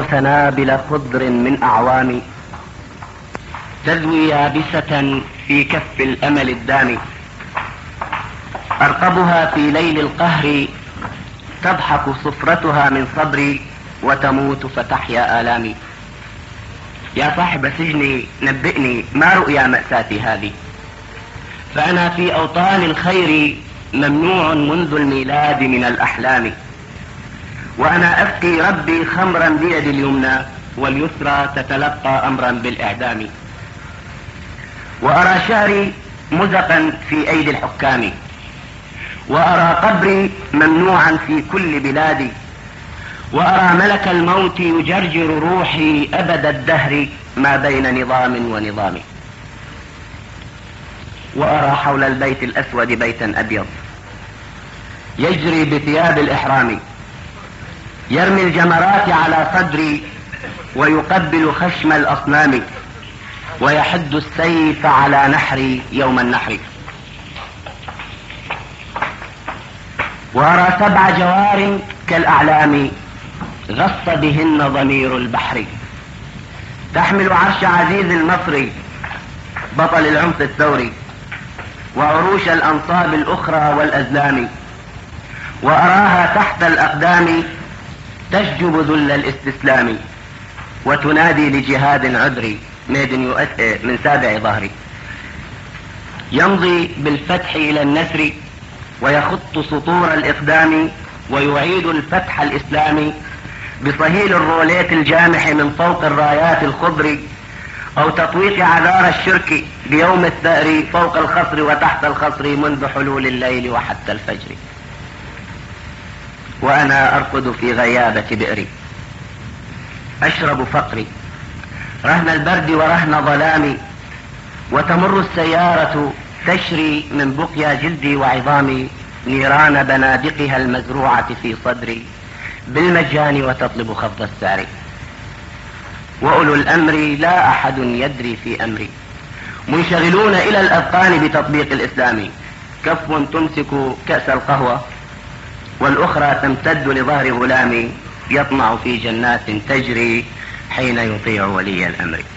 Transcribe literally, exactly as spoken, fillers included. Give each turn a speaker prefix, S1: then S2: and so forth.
S1: سنابل خضر من أعوام تذوي يابسة في كف الأمل الدامي، أرقبها في ليل القهر تضحك صفرتها من صبري وتموت فتحيا آلامي. يا صاحب سجني نبئني ما رؤيا مأساتي هذه، فأنا في أوطان الخير ممنوع منذ الميلاد من الأحلام، وأنا أسقي ربي خمرا بيدي اليمنى واليسرى تتلقى أمرا بالإعدام، وأرى شعري مزقا في أيدي الحكام، وأرى قبري ممنوعا في كل بلادي، وأرى ملك الموت يجرجر روحي أبد الدهر ما بين نظام ونظام، وأرى حول البيت الأسود بيتا أبيض يجري بثياب الإحرام، يرمي الجمرات على صدري ويقبل خشم الأصنام، ويحد السيف على نحري يوم النحر، وأرى سبع جوار كالأعلام غص بهن ضمير البحر، تحمل عرش عزيز المصري بطل العنف الثوري، وعروش الأنصاب الأخرى والأزلام، وأراها تحت الأقدام تشجب ذل الاستسلام، وتنادي لجهاد عذري من سابع ظهري، يمضي بالفتح إلى النسر ويخط سطور الإقدام، ويعيد الفتح الإسلامي بصهيل الروليت الجامح من فوق الرايات الخضر، أو تطويق عذار الشرك بيوم الثأر فوق الخصر وتحت الخصر منذ حلول الليل وحتى الفجر. وأنا أرقد في غيابة بئري أشرب فقري رهن البرد ورهن ظلامي، وتمر السيارة تشري من بقيا جلدي وعظامي نيران بنادقها المزروعة في صدري بالمجان وتطلب خفض السعر، وأولو الأمر لا أحد يدري في أمري منشغلون إلى الأذقان بتطبيق الإسلام، كف تمسك كأس القهوة والأخرى تمتد لظهر غلام يطمع في جنات تجري حين يطيع ولي الأمر.